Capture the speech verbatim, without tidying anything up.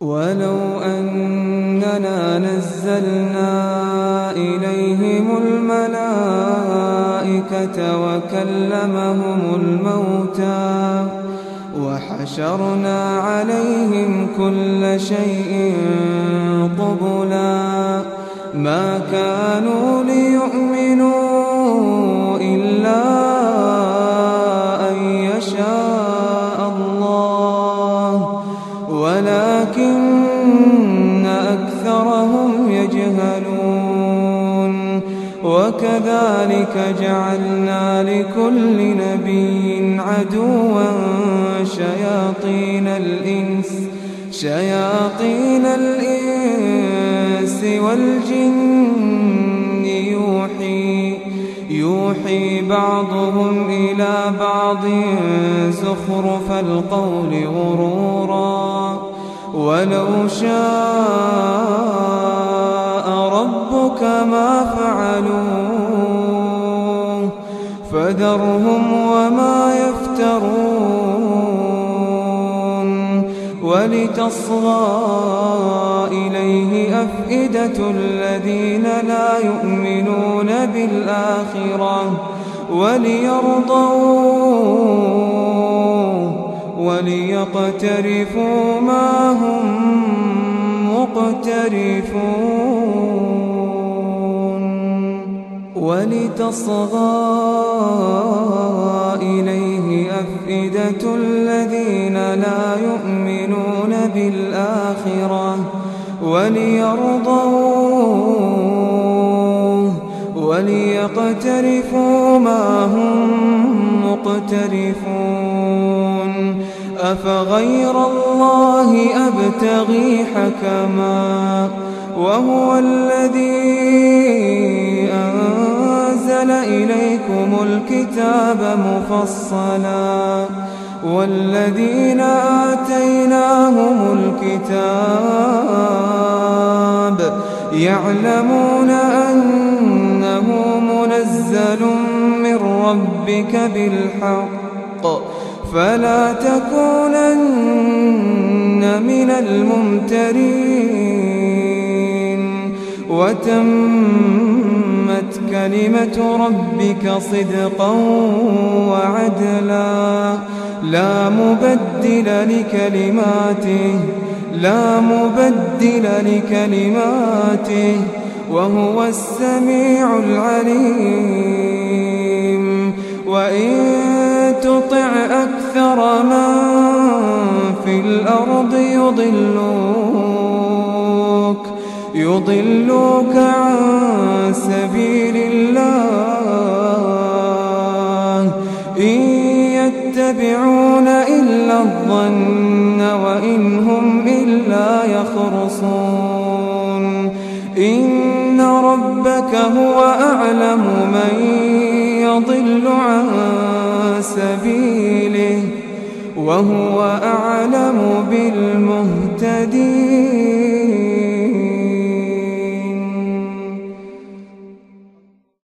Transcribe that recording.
ولو أننا نزلنا إليهم الملائكة وكلمهم الموتى وحشرنا عليهم كل شيء قبلا ما كانوا ليؤمنوا إلا أن يشاء الله ولكن أكثرهم يجهلون. وكذلك جعلنا لكل نبي عدوا شياطين الإنس شياطين الإنس والجن يوحي يوحي بعضهم إلى بعض زخرف القول غرورا ولو شاء ربك ما فعلوه فذرهم وما يفترون. ولتصغى إليه أفئدة الذين لا يؤمنون بالآخرة وليرضوه وليقترفوا ما هم مقترفون. ولتصغى إليه أفئدة الذين لا يؤمنون بالآخرة وليرضوه وليقترفوا ما هم مقترفون. أفغير الله أبتغي حكما وهو الذي أنزل إليكم الكتاب مفصلا والذين آتيناهم الكتاب يعلمون أنه منزل من ربك بالحق فلا تكونن من الممترين. وتمت كلمة ربك صدقا وعدلا لا مبدل لكلماته لا مبدل لكلماته وهو السميع العليم. وإن تطع أكثر من في الأرض يضلوك يضلوك عن سبيل الله إن يتبعون إلا الظن وإن هم إلا يخرصون. إن ربك هو أعلم من يضل عن سبيله وهو أعلم بالمهتدين.